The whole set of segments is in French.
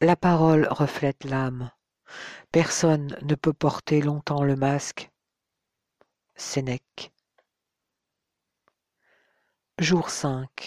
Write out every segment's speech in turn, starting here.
La parole reflète l'âme. Personne ne peut porter longtemps le masque. Sénèque. Jour 5.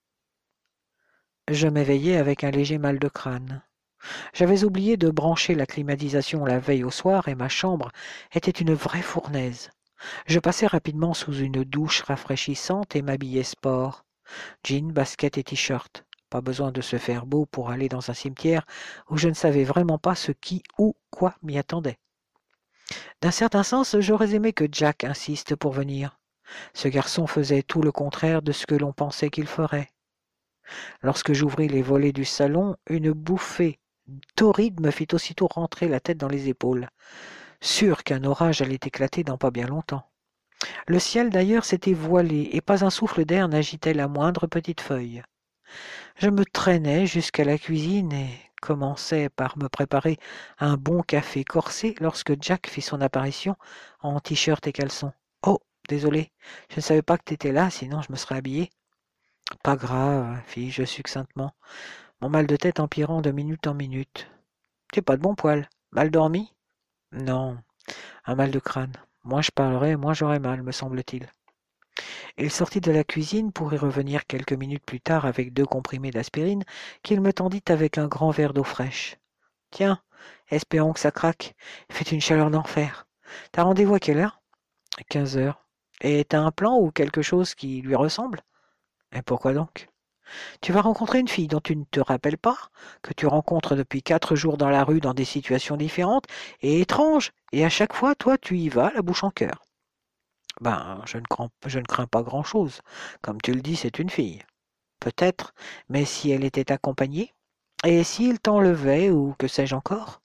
Je m'éveillai avec un léger mal de crâne. J'avais oublié de brancher la climatisation la veille au soir et ma chambre était une vraie fournaise. Je passai rapidement sous une douche rafraîchissante et m'habillai sport. Jeans, baskets et t-shirt. Pas besoin de se faire beau pour aller dans un cimetière où je ne savais vraiment pas ce qui ou quoi m'y attendait. D'un certain sens, j'aurais aimé que Jack insiste pour venir. Ce garçon faisait tout le contraire de ce que l'on pensait qu'il ferait. Lorsque j'ouvris les volets du salon, une bouffée torride me fit aussitôt rentrer la tête dans les épaules, sûr qu'un orage allait éclater dans pas bien longtemps. Le ciel d'ailleurs s'était voilé et pas un souffle d'air n'agitait la moindre petite feuille. Je me traînais jusqu'à la cuisine et commençais par me préparer un bon café corsé lorsque Jack fit son apparition en t-shirt et caleçon. Oh, désolé, je ne savais pas que t'étais là, sinon je me serais habillé. Pas grave, fis-je succinctement, mon mal de tête empirant de minute en minute. T'es pas de bon poil. Mal dormi? Non, un mal de crâne. Moins je parlerai, moins j'aurai mal, me semble-t-il. Il sortit de la cuisine pour y revenir quelques minutes plus tard avec 2 comprimés d'aspirine qu'il me tendit avec un grand verre d'eau fraîche. Tiens, espérons que ça craque. Il fait une chaleur d'enfer. T'as rendez-vous à quelle heure? 15 heures. Et t'as un plan ou quelque chose qui lui ressemble? Et pourquoi donc? Tu vas rencontrer une fille dont tu ne te rappelles pas, que tu rencontres depuis 4 jours dans la rue dans des situations différentes et étranges, et à chaque fois, toi, tu y vas, la bouche en cœur. Ben, je ne crains pas grand-chose. Comme tu le dis, c'est une fille. Peut-être, mais si elle était accompagnée? Et s'il t'enlevait, ou que sais-je encore?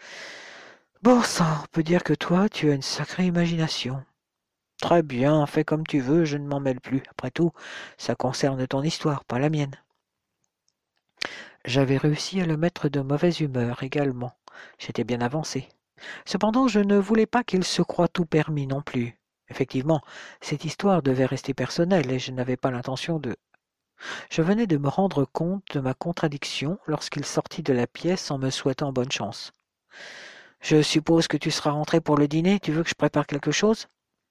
Bon sang, on peut dire que toi, tu as une sacrée imagination. Très bien, fais comme tu veux, je ne m'en mêle plus. Après tout, ça concerne ton histoire, pas la mienne. J'avais réussi à le mettre de mauvaise humeur également. J'étais bien avancé. Cependant, je ne voulais pas qu'il se croie tout permis non plus. Effectivement, cette histoire devait rester personnelle et je n'avais pas l'intention de... Je venais de me rendre compte de ma contradiction lorsqu'il sortit de la pièce en me souhaitant bonne chance. Je suppose que tu seras rentré pour le dîner, tu veux que je prépare quelque chose?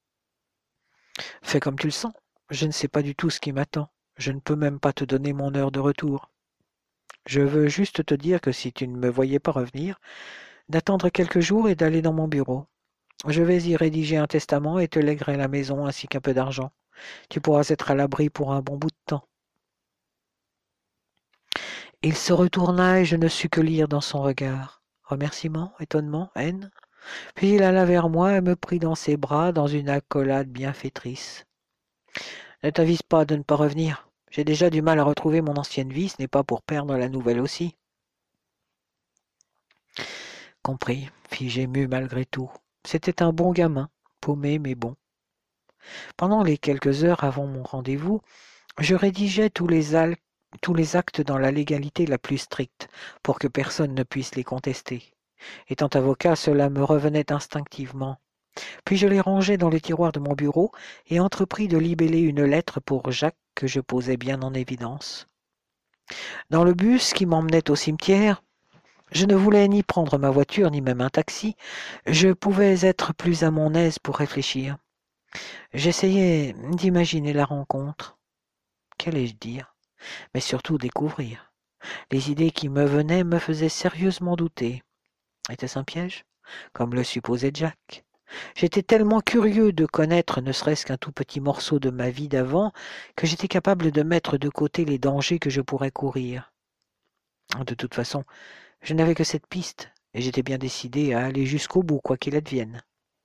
Fais comme tu le sens. Je ne sais pas du tout ce qui m'attend. Je ne peux même pas te donner mon heure de retour. Je veux juste te dire que si tu ne me voyais pas revenir, d'attendre quelques jours et d'aller dans mon bureau. Je vais y rédiger un testament et te léguerai la maison ainsi qu'un peu d'argent. Tu pourras être à l'abri pour un bon bout de temps. Il se retourna et je ne sus que lire dans son regard. Remerciement, étonnement, haine. Puis il alla vers moi et me prit dans ses bras dans une accolade bienfaitrice. Ne t'avise pas de ne pas revenir. J'ai déjà du mal à retrouver mon ancienne vie, ce n'est pas pour perdre la nouvelle aussi. Compris, fis-je ému malgré tout. C'était un bon gamin, paumé mais bon. Pendant les quelques heures avant mon rendez-vous, je rédigeais tous les actes dans la légalité la plus stricte, pour que personne ne puisse les contester. Étant avocat, cela me revenait instinctivement. Puis je les rangeai dans les tiroirs de mon bureau et entrepris de libeller une lettre pour Jacques que je posais bien en évidence. Dans le bus qui m'emmenait au cimetière, je ne voulais ni prendre ma voiture ni même un taxi, je pouvais être plus à mon aise pour réfléchir. J'essayais d'imaginer la rencontre. Qu'allais-je dire? Mais surtout découvrir. Les idées qui me venaient me faisaient sérieusement douter. Était-ce un piège? Comme le supposait Jack. J'étais tellement curieux de connaître ne serait-ce qu'un tout petit morceau de ma vie d'avant que j'étais capable de mettre de côté les dangers que je pourrais courir. De toute façon, je n'avais que cette piste, et j'étais bien décidé à aller jusqu'au bout, quoi qu'il advienne.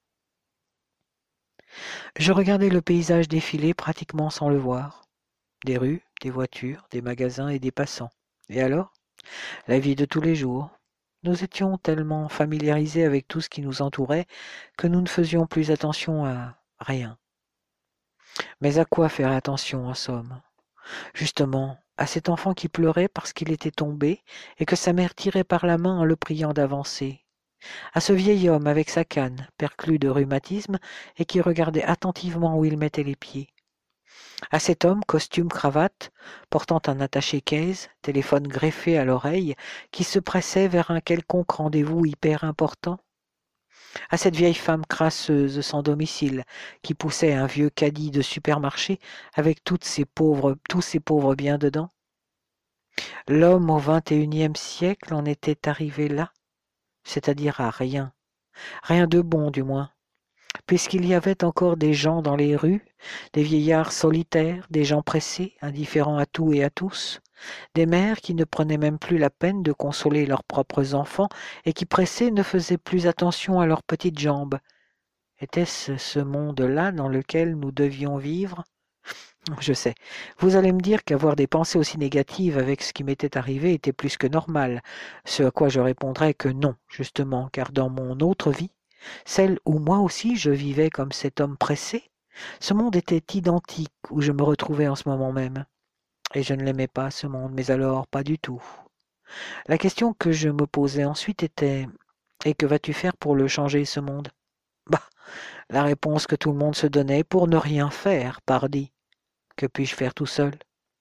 Je regardais le paysage défiler pratiquement sans le voir. Des rues, des voitures, des magasins et des passants. Et alors? La vie de tous les jours. Nous étions tellement familiarisés avec tout ce qui nous entourait que nous ne faisions plus attention à rien. Mais à quoi faire attention en somme? Justement, à cet enfant qui pleurait parce qu'il était tombé et que sa mère tirait par la main en le priant d'avancer. À ce vieil homme avec sa canne, perclus de rhumatisme, et qui regardait attentivement où il mettait les pieds. À cet homme, costume, cravate, portant un attaché-case, téléphone greffé à l'oreille, qui se pressait vers un quelconque rendez-vous hyper important? À cette vieille femme crasseuse sans domicile, qui poussait un vieux caddie de supermarché avec tous ces pauvres biens dedans? L'homme au XXIe siècle en était arrivé là, c'est-à-dire à rien, rien de bon du moins, puisqu'il y avait encore des gens dans les rues, des vieillards solitaires, des gens pressés, indifférents à tout et à tous, des mères qui ne prenaient même plus la peine de consoler leurs propres enfants et qui pressés ne faisaient plus attention à leurs petites jambes. Était-ce ce monde-là dans lequel nous devions vivre? Je sais. Vous allez me dire qu'avoir des pensées aussi négatives avec ce qui m'était arrivé était plus que normal, ce à quoi je répondrais que non, justement, car dans mon autre vie, celle où moi aussi je vivais comme cet homme pressé, ce monde était identique où je me retrouvais en ce moment même. Et je ne l'aimais pas, ce monde, mais alors pas du tout. La question que je me posais ensuite était: et que vas-tu faire pour le changer, ce monde? Bah, la réponse que tout le monde se donnait: pour ne rien faire, pardi. Que puis-je faire tout seul?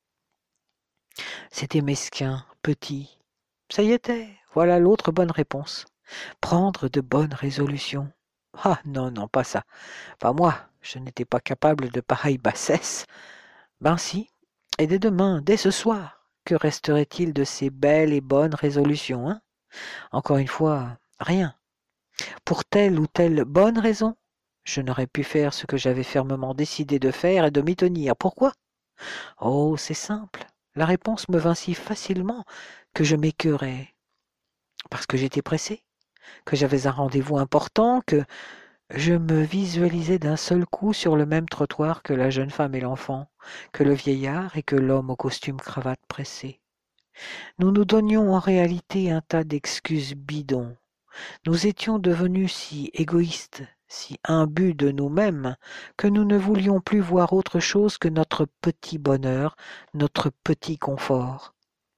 C'était mesquin, petit. Ça y était, voilà l'autre bonne réponse. Prendre de bonnes résolutions. Ah non, non, pas ça. Pas moi, je n'étais pas capable de pareille bassesse. Ben si, et dès demain, dès ce soir, que resterait-il de ces belles et bonnes résolutions, hein? Encore une fois, rien. Pour telle ou telle bonne raison, je n'aurais pu faire ce que j'avais fermement décidé de faire et de m'y tenir. Pourquoi? Oh, c'est simple. La réponse me vint si facilement que je m'écœurais. Parce que j'étais pressé, que j'avais un rendez-vous important, que je me visualisais d'un seul coup sur le même trottoir que la jeune femme et l'enfant, que le vieillard et que l'homme au costume cravate pressé. Nous nous donnions en réalité un tas d'excuses bidons. Nous étions devenus si égoïstes, si imbus de nous-mêmes, que nous ne voulions plus voir autre chose que notre petit bonheur, notre petit confort.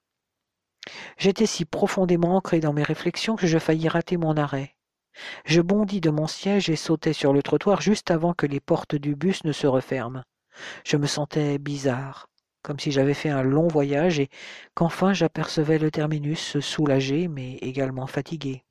J'étais si profondément ancré dans mes réflexions que je faillis rater mon arrêt. Je bondis de mon siège et sautai sur le trottoir juste avant que les portes du bus ne se referment. Je me sentais bizarre, comme si j'avais fait un long voyage et qu'enfin j'apercevais le terminus, soulagé mais également fatigué.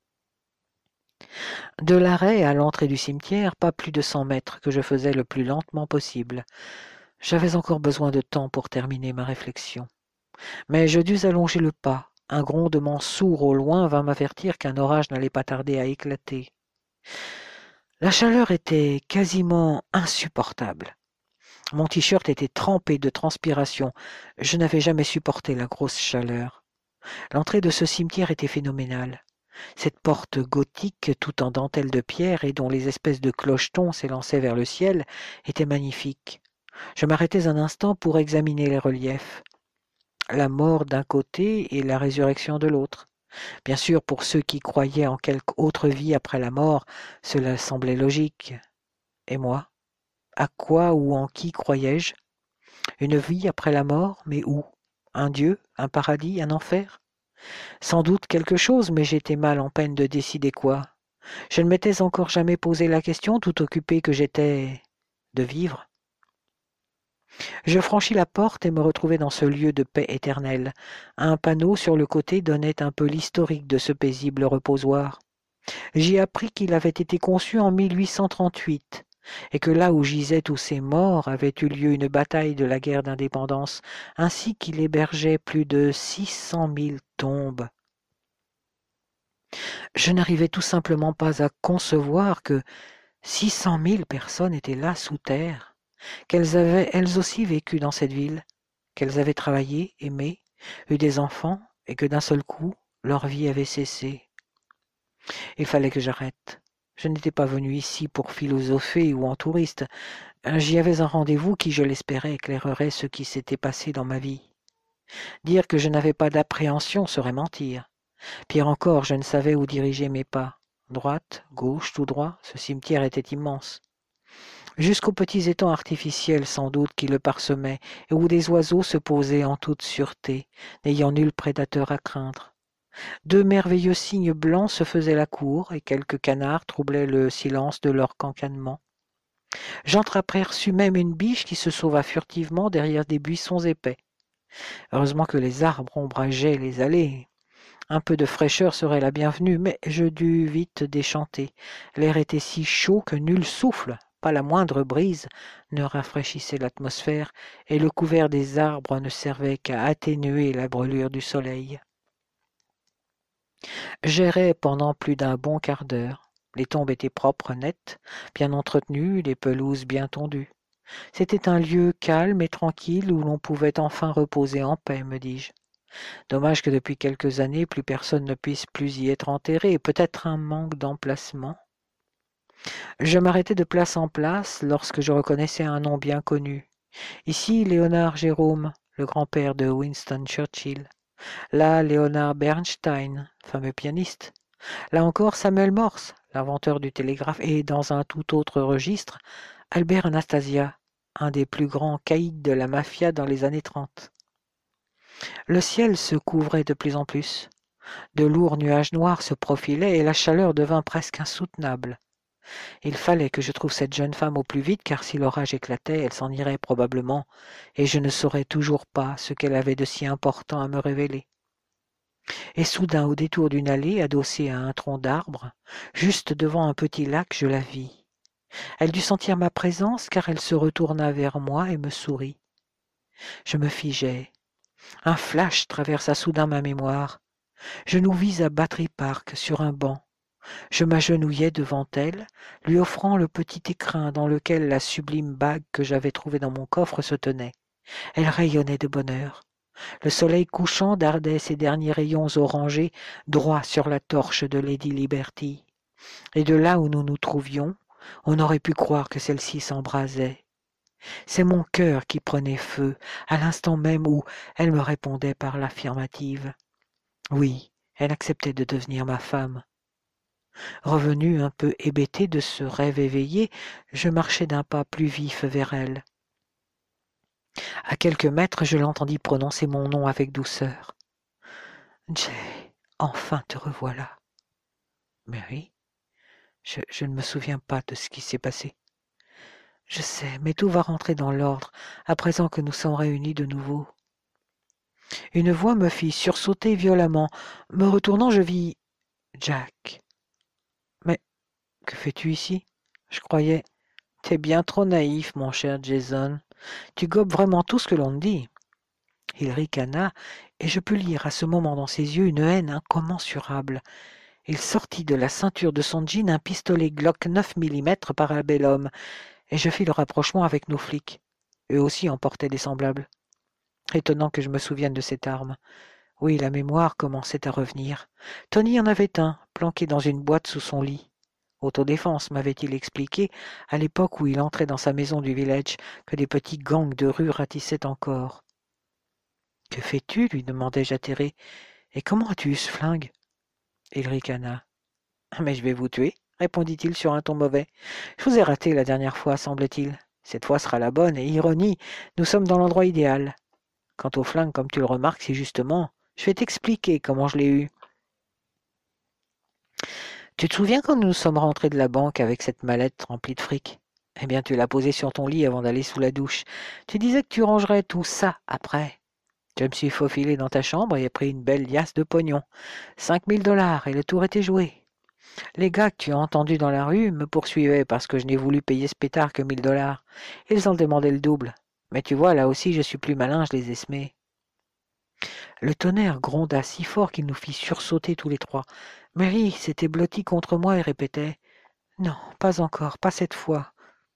De l'arrêt à l'entrée du cimetière, pas plus de 100 mètres que je faisais le plus lentement possible. J'avais encore besoin de temps pour terminer ma réflexion. Mais je dus allonger le pas. Un grondement sourd au loin vint m'avertir qu'un orage n'allait pas tarder à éclater. La chaleur était quasiment insupportable. Mon t-shirt était trempé de transpiration. Je n'avais jamais supporté la grosse chaleur. L'entrée de ce cimetière était phénoménale. Cette porte gothique, toute en dentelle de pierre et dont les espèces de clochetons s'élançaient vers le ciel, était magnifique. Je m'arrêtais un instant pour examiner les reliefs. La mort d'un côté et la résurrection de l'autre. Bien sûr, pour ceux qui croyaient en quelque autre vie après la mort, cela semblait logique. Et moi, à quoi ou en qui croyais-je? Une vie après la mort, mais où? Un Dieu, un paradis, un enfer? Sans doute quelque chose, mais j'étais mal en peine de décider quoi. Je ne m'étais encore jamais posé la question, tout occupé que j'étais de vivre. Je franchis la porte et me retrouvai dans ce lieu de paix éternelle. Un panneau sur le côté donnait un peu l'historique de ce paisible reposoir. J'y appris qu'il avait été conçu en 1838 et que là où gisaient tous ces morts avait eu lieu une bataille de la guerre d'indépendance, ainsi qu'il hébergeait plus de 600 000 tombes. Je n'arrivais tout simplement pas à concevoir que 600 000 personnes étaient là sous terre, qu'elles avaient elles aussi vécu dans cette ville, qu'elles avaient travaillé, aimé, eu des enfants, et que d'un seul coup, leur vie avait cessé. Il fallait que j'arrête. Je n'étais pas venu ici pour philosopher ou en touriste. J'y avais un rendez-vous qui, je l'espérais, éclairerait ce qui s'était passé dans ma vie. Dire que je n'avais pas d'appréhension serait mentir. Pire encore, je ne savais où diriger mes pas. Droite, gauche, tout droit, ce cimetière était immense. Jusqu'aux petits étangs artificiels sans doute qui le parsemaient, et où des oiseaux se posaient en toute sûreté, n'ayant nul prédateur à craindre. Deux merveilleux cygnes blancs se faisaient la cour, et quelques canards troublaient le silence de leur cancanement. J'entreaperçus même une biche qui se sauva furtivement derrière des buissons épais. Heureusement que les arbres ombrageaient les allées. Un peu de fraîcheur serait la bienvenue, mais je dus vite déchanter. L'air était si chaud que nul souffle, pas la moindre brise, ne rafraîchissait l'atmosphère, et le couvert des arbres ne servait qu'à atténuer la brûlure du soleil. J'errais pendant plus d'un bon quart d'heure. Les tombes étaient propres, nettes, bien entretenues, les pelouses bien tondues. C'était un lieu calme et tranquille où l'on pouvait enfin reposer en paix, me dis-je. Dommage que depuis quelques années, plus personne ne puisse plus y être enterré, peut-être un manque d'emplacement. Je m'arrêtais de place en place lorsque je reconnaissais un nom bien connu. Ici, Léonard Jérôme, le grand-père de Winston Churchill. Là, Léonard Bernstein, fameux pianiste. Là encore, Samuel Morse, l'inventeur du télégraphe, et dans un tout autre registre, Albert Anastasia, un des plus grands caïds de la mafia dans les années 30. Le ciel se couvrait de plus en plus. De lourds nuages noirs se profilaient et la chaleur devint presque insoutenable. Il fallait que je trouve cette jeune femme au plus vite, car si l'orage éclatait, elle s'en irait probablement, et je ne saurais toujours pas ce qu'elle avait de si important à me révéler. Et soudain, au détour d'une allée, adossée à un tronc d'arbre, juste devant un petit lac, je la vis. Elle dut sentir ma présence, car elle se retourna vers moi et me sourit. Je me figeai. Un flash traversa soudain ma mémoire. Je nous vis à Battery Park, sur un banc. Je m'agenouillai devant elle, lui offrant le petit écrin dans lequel la sublime bague que j'avais trouvée dans mon coffre se tenait. Elle rayonnait de bonheur. Le soleil couchant dardait ses derniers rayons orangés droit sur la torche de Lady Liberty. Et de là où nous nous trouvions, on aurait pu croire que celle-ci s'embrasait. C'est mon cœur qui prenait feu, à l'instant même où elle me répondait par l'affirmative. Oui, elle acceptait de devenir ma femme. Revenu un peu hébété de ce rêve éveillé, je marchai d'un pas plus vif vers elle. À quelques mètres, je l'entendis prononcer mon nom avec douceur. « Jay, enfin te revoilà. » « Mary, je ne me souviens pas de ce qui s'est passé. »« Je sais, mais tout va rentrer dans l'ordre à présent que nous sommes réunis de nouveau. » Une voix me fit sursauter violemment. Me retournant, je vis Jack. « Mais que fais-tu ici ? Je croyais... » « T'es bien trop naïf, mon cher Jason. Tu gobes vraiment tout ce que l'on te dit. » Il ricana, et je pus lire à ce moment dans ses yeux une haine incommensurable. Il sortit de la ceinture de son jean un pistolet Glock 9 mm par un bel homme, et je fis le rapprochement avec nos flics. Eux aussi en portaient des semblables. Étonnant que je me souvienne de cette arme. Oui, la mémoire commençait à revenir. Tony en avait un, planqué dans une boîte sous son lit. Autodéfense, m'avait-il expliqué, à l'époque où il entrait dans sa maison du village, que des petits gangs de rue ratissaient encore. « Que fais-tu » lui demandai-je atterré. « Et comment as-tu eu ce flingue ?» Il ricana. « Mais je vais vous tuer, répondit-il sur un ton mauvais. Je vous ai raté la dernière fois, semble-t-il. Cette fois sera la bonne, et ironie, nous sommes dans l'endroit idéal. Quant au flingue, comme tu le remarques si justement, je vais t'expliquer comment je l'ai eu. Tu te souviens quand nous sommes rentrés de la banque avec cette mallette remplie de fric ? Eh bien, tu l'as posée sur ton lit avant d'aller sous la douche. Tu disais que tu rangerais tout ça après. Je me suis faufilé dans ta chambre et ai pris une belle liasse de pognon. 5 000 $ et le tour était joué. Les gars que tu as entendus dans la rue me poursuivaient parce que je n'ai voulu payer ce pétard que 1 000 $. Ils en demandaient le double. Mais tu vois, là aussi, je suis plus malin, je les ai semés. Le tonnerre gronda si fort qu'il nous fit sursauter tous les trois. Mary s'était blottie contre moi et répétait « Non, pas encore, pas cette fois. »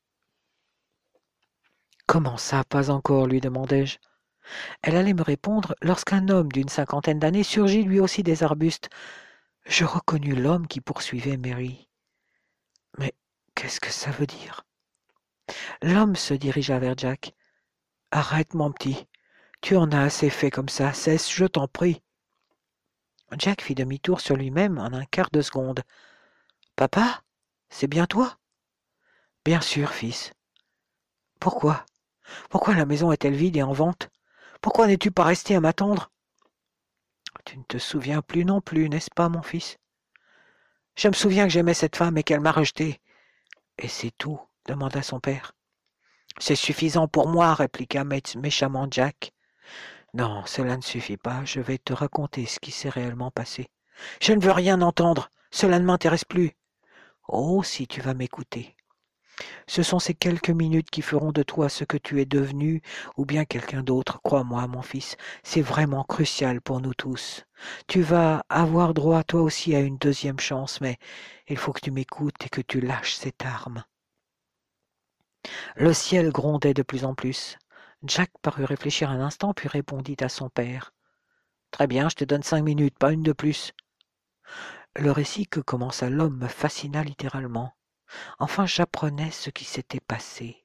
« Comment ça, pas encore ?» lui demandai-je. Elle allait me répondre lorsqu'un homme d'une 50aine d'années surgit lui aussi des arbustes. Je reconnus l'homme qui poursuivait Mary. Mais qu'est-ce que ça veut dire ? L'homme se dirigea vers Jack. « Arrête, mon petit. Tu en as assez fait comme ça. Cesse, je t'en prie. » Jack fit demi-tour sur lui-même en un quart de seconde. « Papa, c'est bien toi ? » ?»« Bien sûr, fils. »« Pourquoi ? Pourquoi la maison est-elle vide et en vente ? Pourquoi n'es-tu pas resté à m'attendre ? » ?»« Tu ne te souviens plus non plus, n'est-ce pas, mon fils ? Je me souviens que j'aimais cette femme et qu'elle m'a rejeté. Et c'est tout. demanda son père. C'est suffisant pour moi, répliqua méchamment Jack. Non, cela ne suffit pas, je vais te raconter ce qui s'est réellement passé. Je ne veux rien entendre, cela ne m'intéresse plus. Oh, si tu vas m'écouter. Ce sont ces quelques minutes qui feront de toi ce que tu es devenu, ou bien quelqu'un d'autre, crois-moi, mon fils, c'est vraiment crucial pour nous tous. Tu vas avoir droit toi aussi à une deuxième chance, mais il faut que tu m'écoutes et que tu lâches cette arme. Le ciel grondait de plus en plus. Jack parut réfléchir un instant, puis répondit à son père. Très bien, je te donne 5 minutes, pas une de plus. Le récit que commença l'homme me fascina littéralement. Enfin, j'apprenais ce qui s'était passé.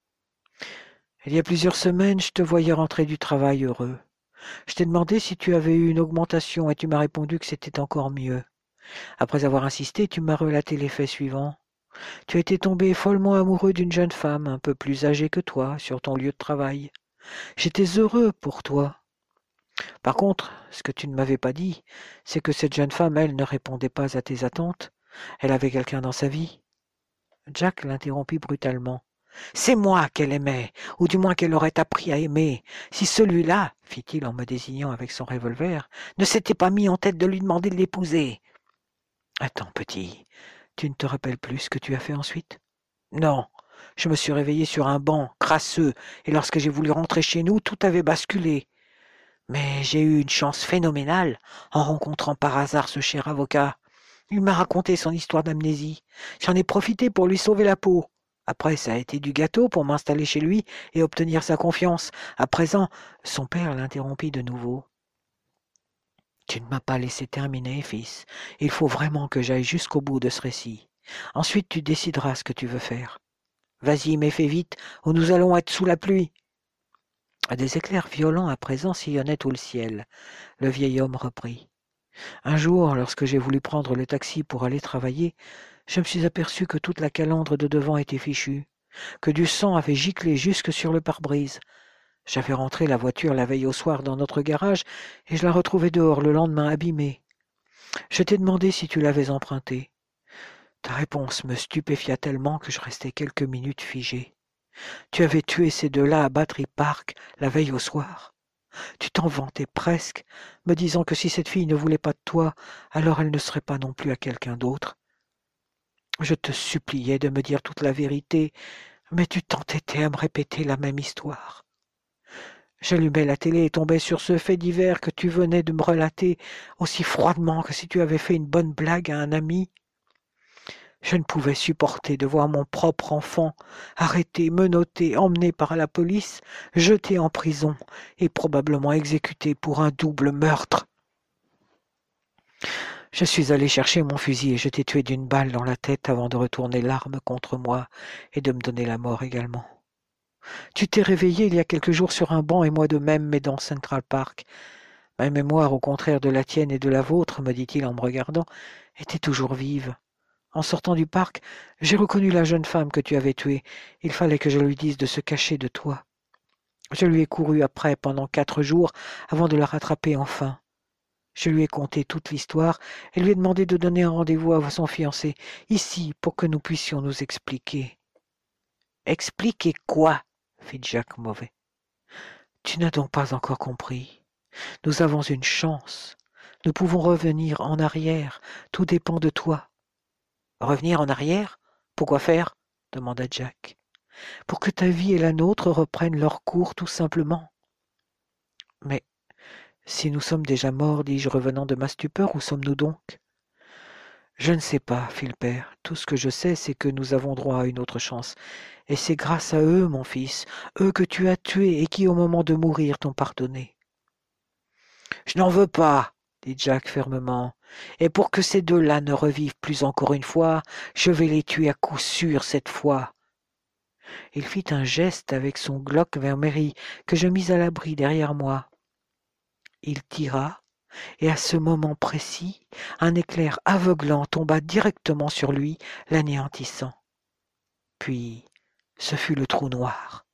Il y a plusieurs semaines, je te voyais rentrer du travail heureux. Je t'ai demandé si tu avais eu une augmentation et tu m'as répondu que c'était encore mieux. Après avoir insisté, tu m'as relaté les faits suivants. Tu étais tombé follement amoureux d'une jeune femme un peu plus âgée que toi sur ton lieu de travail. J'étais heureux pour toi. Par contre, ce que tu ne m'avais pas dit, c'est que cette jeune femme, elle, ne répondait pas à tes attentes. Elle avait quelqu'un dans sa vie. Jack l'interrompit brutalement. C'est moi qu'elle aimait, ou du moins qu'elle aurait appris à aimer. Si celui-là, fit-il en me désignant avec son revolver, ne s'était pas mis en tête de lui demander de l'épouser. Attends, petit, tu ne te rappelles plus ce que tu as fait ensuite? Non, je me suis réveillé sur un banc, crasseux, et lorsque j'ai voulu rentrer chez nous, tout avait basculé. Mais j'ai eu une chance phénoménale en rencontrant par hasard ce cher avocat. Il m'a raconté son histoire d'amnésie. J'en ai profité pour lui sauver la peau. Après, ça a été du gâteau pour m'installer chez lui et obtenir sa confiance. À présent, son père l'interrompit de nouveau. Tu ne m'as pas laissé terminer, fils. Il faut vraiment que j'aille jusqu'au bout de ce récit. Ensuite, tu décideras ce que tu veux faire. Vas-y, mais fais vite, ou nous allons être sous la pluie. Des éclairs violents à présent sillonnaient tout le ciel. Le vieil homme reprit. Un jour, lorsque j'ai voulu prendre le taxi pour aller travailler, je me suis aperçu que toute la calandre de devant était fichue, que du sang avait giclé jusque sur le pare-brise. J'avais rentré la voiture la veille au soir dans notre garage et je la retrouvai dehors le lendemain abîmée. Je t'ai demandé si tu l'avais empruntée. Ta réponse me stupéfia tellement que je restai quelques minutes figé. Tu avais tué ces deux-là à Battery Park la veille au soir. Tu t'en vantais presque, me disant que si cette fille ne voulait pas de toi, alors elle ne serait pas non plus à quelqu'un d'autre. Je te suppliais de me dire toute la vérité, mais tu t'entêtais à me répéter la même histoire. J'allumais la télé et tombais sur ce fait divers que tu venais de me relater aussi froidement que si tu avais fait une bonne blague à un ami. Je ne pouvais supporter de voir mon propre enfant arrêté, menotté, emmené par la police, jeté en prison et probablement exécuté pour un double meurtre. Je suis allé chercher mon fusil et je t'ai tué d'une balle dans la tête avant de retourner l'arme contre moi et de me donner la mort également. Tu t'es réveillé il y a quelques jours sur un banc et moi de même, mais dans Central Park. Ma mémoire, au contraire de la tienne et de la vôtre, me dit-il en me regardant, était toujours vive. En sortant du parc, j'ai reconnu la jeune femme que tu avais tuée. Il fallait que je lui dise de se cacher de toi. Je lui ai couru après pendant 4 jours avant de la rattraper enfin. Je lui ai conté toute l'histoire et lui ai demandé de donner un rendez-vous à son fiancé, ici, pour que nous puissions nous expliquer. Expliquer quoi? Fit Jack Mauvais. Tu n'as donc pas encore compris. Nous avons une chance. Nous pouvons revenir en arrière. Tout dépend de toi. Revenir en arrière? Pourquoi faire? Demanda Jack. Pour que ta vie et la nôtre reprennent leur cours tout simplement. Mais si nous sommes déjà morts, dis-je revenant de ma stupeur, où sommes-nous donc? Je ne sais pas, fit le père. Tout ce que je sais, c'est que nous avons droit à une autre chance. Et c'est grâce à eux, mon fils, eux que tu as tués et qui, au moment de mourir, t'ont pardonné. Je n'en veux pas, dit Jack fermement. Et pour que ces deux-là ne revivent plus encore une fois, je vais les tuer à coup sûr cette fois. Il fit un geste avec son Glock vers Mary, que je mis à l'abri derrière moi. Il tira, et à ce moment précis, un éclair aveuglant tomba directement sur lui, l'anéantissant. Puis, ce fut le trou noir.